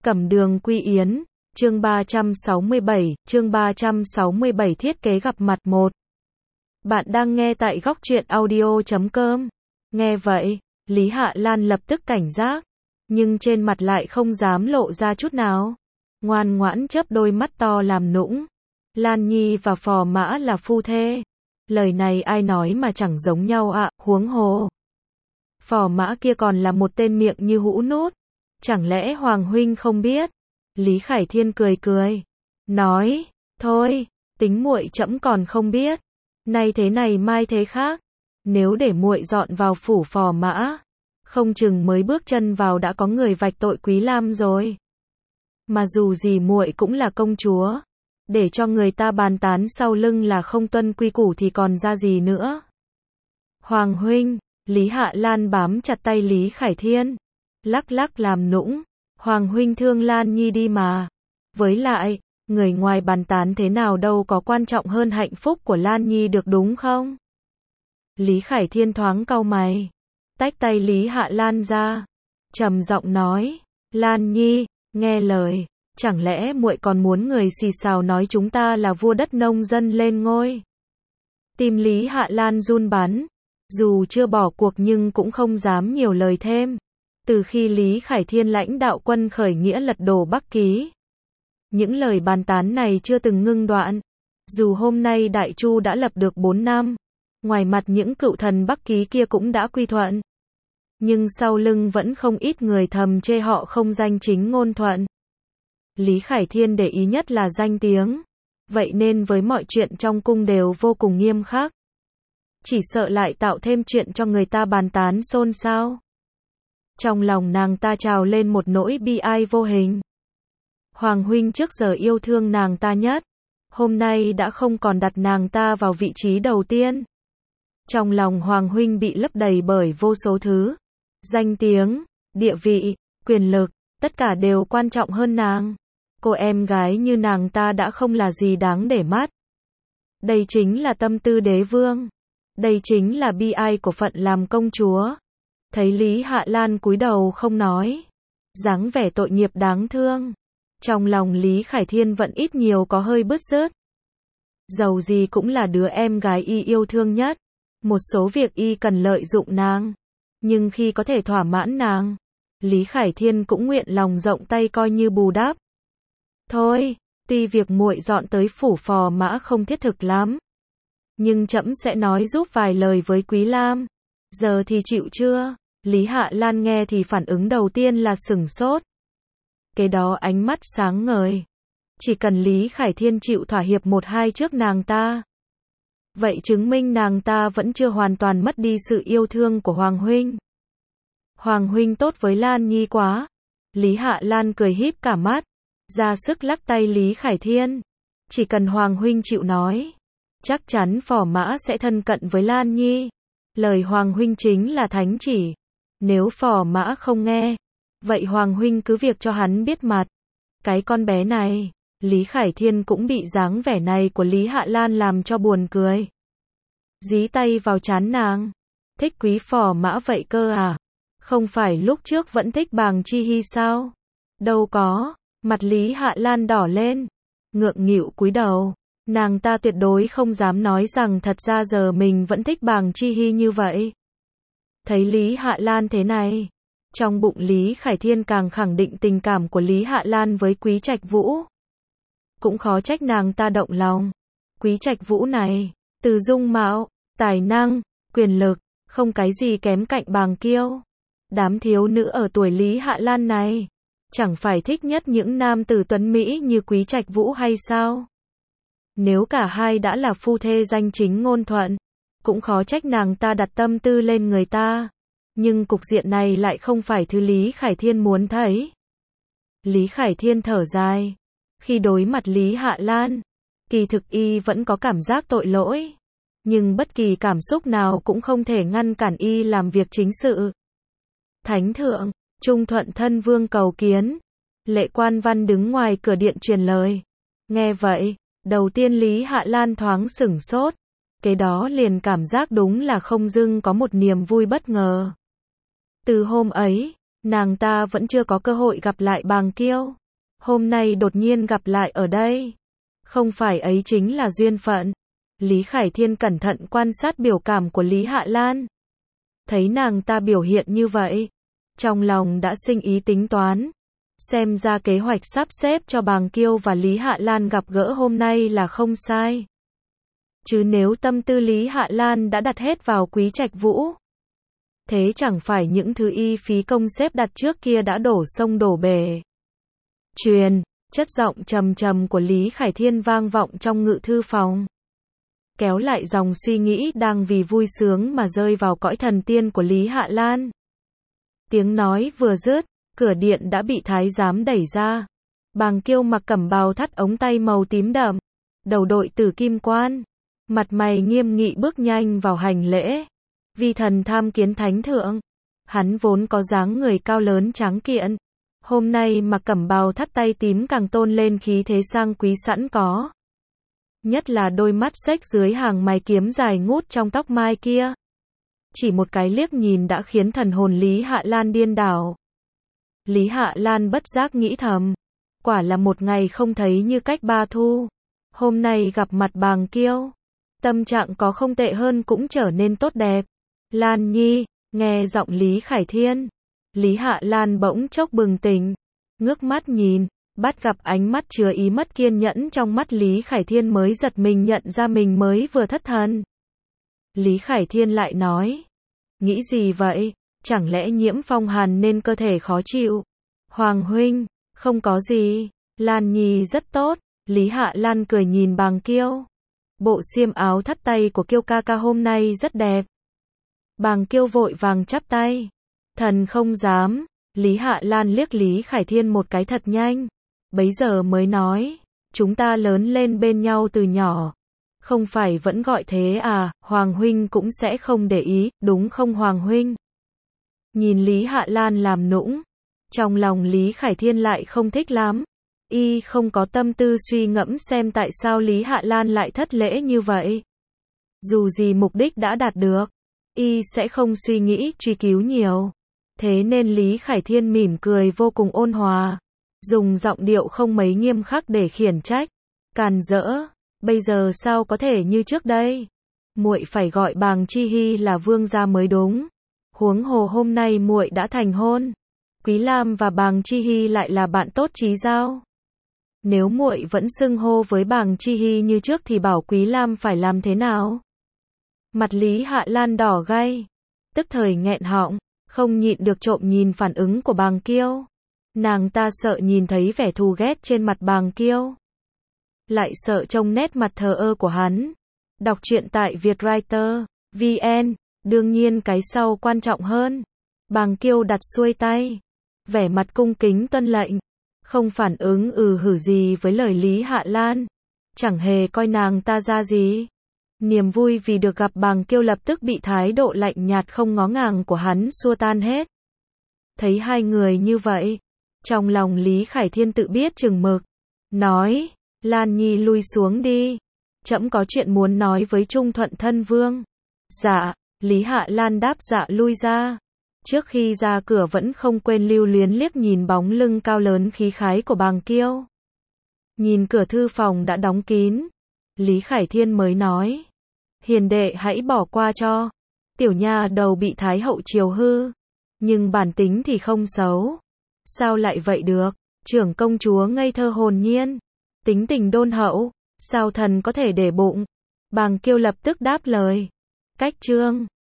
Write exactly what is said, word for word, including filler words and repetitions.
Cẩm Đường Quy Yến, chương ba trăm sáu mươi bảy, chương ba trăm sáu mươi bảy thiết kế gặp mặt một. Bạn đang nghe tại góc truyện audio chấm com. Nghe vậy, Lý Hạ Lan lập tức cảnh giác, nhưng trên mặt lại không dám lộ ra chút nào. Ngoan ngoãn chớp đôi mắt to làm nũng. Lan Nhi và Phò Mã là phu thê. Lời này ai nói mà chẳng giống nhau ạ, à, huống hồ. Phò Mã kia còn là một tên miệng như hũ nút. Chẳng lẽ Hoàng huynh không biết? Lý Khải Thiên cười cười, nói, thôi, tính muội trẫm còn không biết. Nay thế này mai thế khác. Nếu để muội dọn vào phủ Phò Mã, không chừng mới bước chân vào đã có người vạch tội Quý Lam rồi. Mà dù gì muội cũng là công chúa, để cho người ta bàn tán sau lưng là không tuân quy củ thì còn ra gì nữa. Hoàng huynh, Lý Hạ Lan bám chặt tay Lý Khải Thiên, lắc lắc làm nũng, Hoàng huynh thương Lan Nhi đi mà. Với lại, người ngoài bàn tán thế nào đâu có quan trọng hơn hạnh phúc của Lan Nhi được đúng không? Lý Khải Thiên thoáng cau mày, tách tay Lý Hạ Lan ra, trầm giọng nói, Lan Nhi, nghe lời, chẳng lẽ muội còn muốn người xì xào nói chúng ta là vua đất nông dân lên ngôi? Tim Lý Hạ Lan run bắn, dù chưa bỏ cuộc nhưng cũng không dám nhiều lời thêm. Từ khi Lý Khải Thiên lãnh đạo quân khởi nghĩa lật đổ Bắc Ký, những lời bàn tán này chưa từng ngưng đoạn. Dù hôm nay Đại Chu đã lập được bốn năm, ngoài mặt những cựu thần Bắc Ký kia cũng đã quy thuận, nhưng sau lưng vẫn không ít người thầm chê họ không danh chính ngôn thuận. Lý Khải Thiên để ý nhất là danh tiếng, vậy nên với mọi chuyện trong cung đều vô cùng nghiêm khắc. Chỉ sợ lại tạo thêm chuyện cho người ta bàn tán xôn xao. Trong lòng nàng ta trào lên một nỗi bi ai vô hình. Hoàng huynh trước giờ yêu thương nàng ta nhất, hôm nay đã không còn đặt nàng ta vào vị trí đầu tiên. Trong lòng Hoàng huynh bị lấp đầy bởi vô số thứ. Danh tiếng, địa vị, quyền lực, tất cả đều quan trọng hơn nàng. Cô em gái như nàng ta đã không là gì đáng để mắt. Đây chính là tâm tư đế vương. Đây chính là bi ai của phận làm công chúa. Thấy Lý Hạ Lan cúi đầu không nói, dáng vẻ tội nghiệp đáng thương, trong lòng Lý Khải Thiên vẫn ít nhiều có hơi bứt rứt. Dầu gì cũng là đứa em gái y yêu thương nhất, một số việc y cần lợi dụng nàng, nhưng khi có thể thỏa mãn nàng, Lý Khải Thiên cũng nguyện lòng rộng tay coi như bù đắp. Thôi, tuy việc muội dọn tới phủ Phò Mã không thiết thực lắm, nhưng trẫm sẽ nói giúp vài lời với Quý Lam. Giờ thì chịu chưa? Lý Hạ Lan nghe thì phản ứng đầu tiên là sửng sốt. Kế đó ánh mắt sáng ngời. Chỉ cần Lý Khải Thiên chịu thỏa hiệp một hai trước nàng ta, vậy chứng minh nàng ta vẫn chưa hoàn toàn mất đi sự yêu thương của Hoàng huynh. Hoàng huynh tốt với Lan Nhi quá. Lý Hạ Lan cười híp cả mắt, ra sức lắc tay Lý Khải Thiên. Chỉ cần Hoàng huynh chịu nói, chắc chắn Phò Mã sẽ thân cận với Lan Nhi. Lời Hoàng huynh chính là thánh chỉ. Nếu Phò Mã không nghe, vậy Hoàng huynh cứ việc cho hắn biết mặt. Cái con bé này, Lý Khải Thiên cũng bị dáng vẻ này của Lý Hạ Lan làm cho buồn cười. Dí tay vào trán nàng. Thích Quý Phò Mã vậy cơ à? Không phải lúc trước vẫn thích Bàng Chi Hy sao? Đâu có. Mặt Lý Hạ Lan đỏ lên, ngượng nghịu cúi đầu. Nàng ta tuyệt đối không dám nói rằng thật ra giờ mình vẫn thích Bàng Chi Hy như vậy. Thấy Lý Hạ Lan thế này, trong bụng Lý Khải Thiên càng khẳng định tình cảm của Lý Hạ Lan với Quý Trạch Vũ. Cũng khó trách nàng ta động lòng. Quý Trạch Vũ này, từ dung mạo, tài năng, quyền lực, không cái gì kém cạnh Bàng Kiêu. Đám thiếu nữ ở tuổi Lý Hạ Lan này, chẳng phải thích nhất những nam tử tuấn Mỹ như Quý Trạch Vũ hay sao? Nếu cả hai đã là phu thê danh chính ngôn thuận, cũng khó trách nàng ta đặt tâm tư lên người ta. Nhưng cục diện này lại không phải thứ Lý Khải Thiên muốn thấy. Lý Khải Thiên thở dài. Khi đối mặt Lý Hạ Lan, kỳ thực y vẫn có cảm giác tội lỗi. Nhưng bất kỳ cảm xúc nào cũng không thể ngăn cản y làm việc chính sự. Thánh thượng, Trung Thuận thân vương cầu kiến. Lệ Quan Văn đứng ngoài cửa điện truyền lời. Nghe vậy, đầu tiên Lý Hạ Lan thoáng sửng sốt. Kế đó liền cảm giác đúng là không dưng có một niềm vui bất ngờ. Từ hôm ấy, Nàng ta vẫn chưa có cơ hội gặp lại Bàng Kiêu. Hôm nay đột nhiên gặp lại ở đây. Không phải ấy chính là duyên phận. Lý Khải Thiên cẩn thận quan sát biểu cảm của Lý Hạ Lan. Thấy nàng ta biểu hiện như vậy, trong lòng đã sinh ý tính toán. Xem ra kế hoạch sắp xếp cho Bàng Kiêu và Lý Hạ Lan gặp gỡ hôm nay là không sai. Chứ nếu tâm tư Lý Hạ Lan đã đặt hết vào Quý Trạch Vũ, thế chẳng phải những thứ y phí công xếp đặt trước kia đã đổ sông đổ bể. Truyền, chất giọng trầm trầm của Lý Khải Thiên vang vọng trong ngự thư phòng. Kéo lại dòng suy nghĩ đang vì vui sướng mà rơi vào cõi thần tiên của Lý Hạ Lan. Tiếng nói vừa dứt, cửa điện đã bị thái giám đẩy ra. Bàng Kiêu mặc cẩm bào thắt ống tay màu tím đậm, đầu đội tử kim quan, mặt mày nghiêm nghị bước nhanh vào hành lễ. Vi thần tham kiến thánh thượng. Hắn vốn có dáng người cao lớn tráng kiện, hôm nay mặc cẩm bào thắt tay tím càng tôn lên khí thế sang quý sẵn có. Nhất là đôi mắt xếch dưới hàng mày kiếm dài ngút trong tóc mai kia. Chỉ một cái liếc nhìn đã khiến thần hồn Lý Hạ Lan điên đảo. Lý Hạ Lan bất giác nghĩ thầm, quả là một ngày không thấy như cách ba thu. Hôm nay gặp mặt Bàng Kiêu, tâm trạng có không tệ hơn cũng trở nên tốt đẹp. Lan Nhi, nghe giọng Lý Khải Thiên, Lý Hạ Lan bỗng chốc bừng tỉnh, ngước mắt nhìn, bắt gặp ánh mắt chứa ý mất kiên nhẫn trong mắt Lý Khải Thiên mới giật mình nhận ra mình mới vừa thất thần. Lý Khải Thiên lại nói, nghĩ gì vậy, chẳng lẽ nhiễm phong hàn nên cơ thể khó chịu? Hoàng huynh, không có gì, Lan Nhi rất tốt. Lý Hạ Lan cười nhìn Bàng Kiêu. Bộ xiêm áo thắt tay của Kiêu ca ca hôm nay rất đẹp. Bàng Kiêu vội vàng chắp tay. Thần không dám. Lý Hạ Lan liếc Lý Khải Thiên một cái thật nhanh. Bấy giờ mới nói, chúng ta lớn lên bên nhau từ nhỏ. Không phải vẫn gọi thế à, Hoàng huynh cũng sẽ không để ý, đúng không Hoàng huynh? Nhìn Lý Hạ Lan làm nũng, trong lòng Lý Khải Thiên lại không thích lắm. Y không có tâm tư suy ngẫm xem tại sao Lý Hạ Lan lại thất lễ như vậy. Dù gì mục đích đã đạt được, Y sẽ không suy nghĩ truy cứu nhiều. Thế nên Lý Khải Thiên mỉm cười vô cùng ôn hòa, dùng giọng điệu không mấy nghiêm khắc để khiển trách. Càn rỡ, bây giờ sao có thể như trước đây? Muội phải gọi Bàng Chi Hy là vương gia mới đúng. Huống hồ hôm nay muội đã thành hôn. Quý Lam và Bàng Chi Hy lại là bạn tốt chí giao. Nếu muội vẫn xưng hô với Bàng Chi Hy như trước thì bảo Quý Lam phải làm thế nào? Mặt Lý Hạ Lan đỏ gay, tức thời nghẹn họng, không nhịn được trộm nhìn phản ứng của Bàng Kiêu. Nàng ta sợ nhìn thấy vẻ thù ghét trên mặt Bàng Kiêu, lại sợ trông nét mặt thờ ơ của hắn. Đọc truyện tại Vietwriter chấm vn, đương nhiên cái sau quan trọng hơn. Bàng Kiêu đặt xuôi tay, vẻ mặt cung kính tuân lệnh, không phản ứng ừ hử gì với lời Lý Hạ Lan, chẳng hề coi nàng ta ra gì. Niềm vui vì được gặp Bàng Kiêu lập tức bị thái độ lạnh nhạt không ngó ngàng của hắn xua tan hết. Thấy hai người như vậy, trong lòng Lý Khải Thiên tự biết chừng mực, nói, Lan Nhi lui xuống đi, trẫm có chuyện muốn nói với Trung Thuận Thân Vương. Dạ, Lý Hạ Lan đáp dạ lui ra. Trước khi ra cửa vẫn không quên lưu luyến liếc nhìn bóng lưng cao lớn khí khái của Bàng Kiêu. Nhìn cửa thư phòng đã đóng kín, Lý Khải Thiên mới nói, hiền đệ hãy bỏ qua cho. Tiểu nha đầu bị Thái hậu chiều hư, nhưng bản tính thì không xấu. Sao lại vậy được? Trưởng công chúa ngây thơ hồn nhiên, tính tình đôn hậu, sao thần có thể để bụng? Bàng Kiêu lập tức đáp lời, cách trương.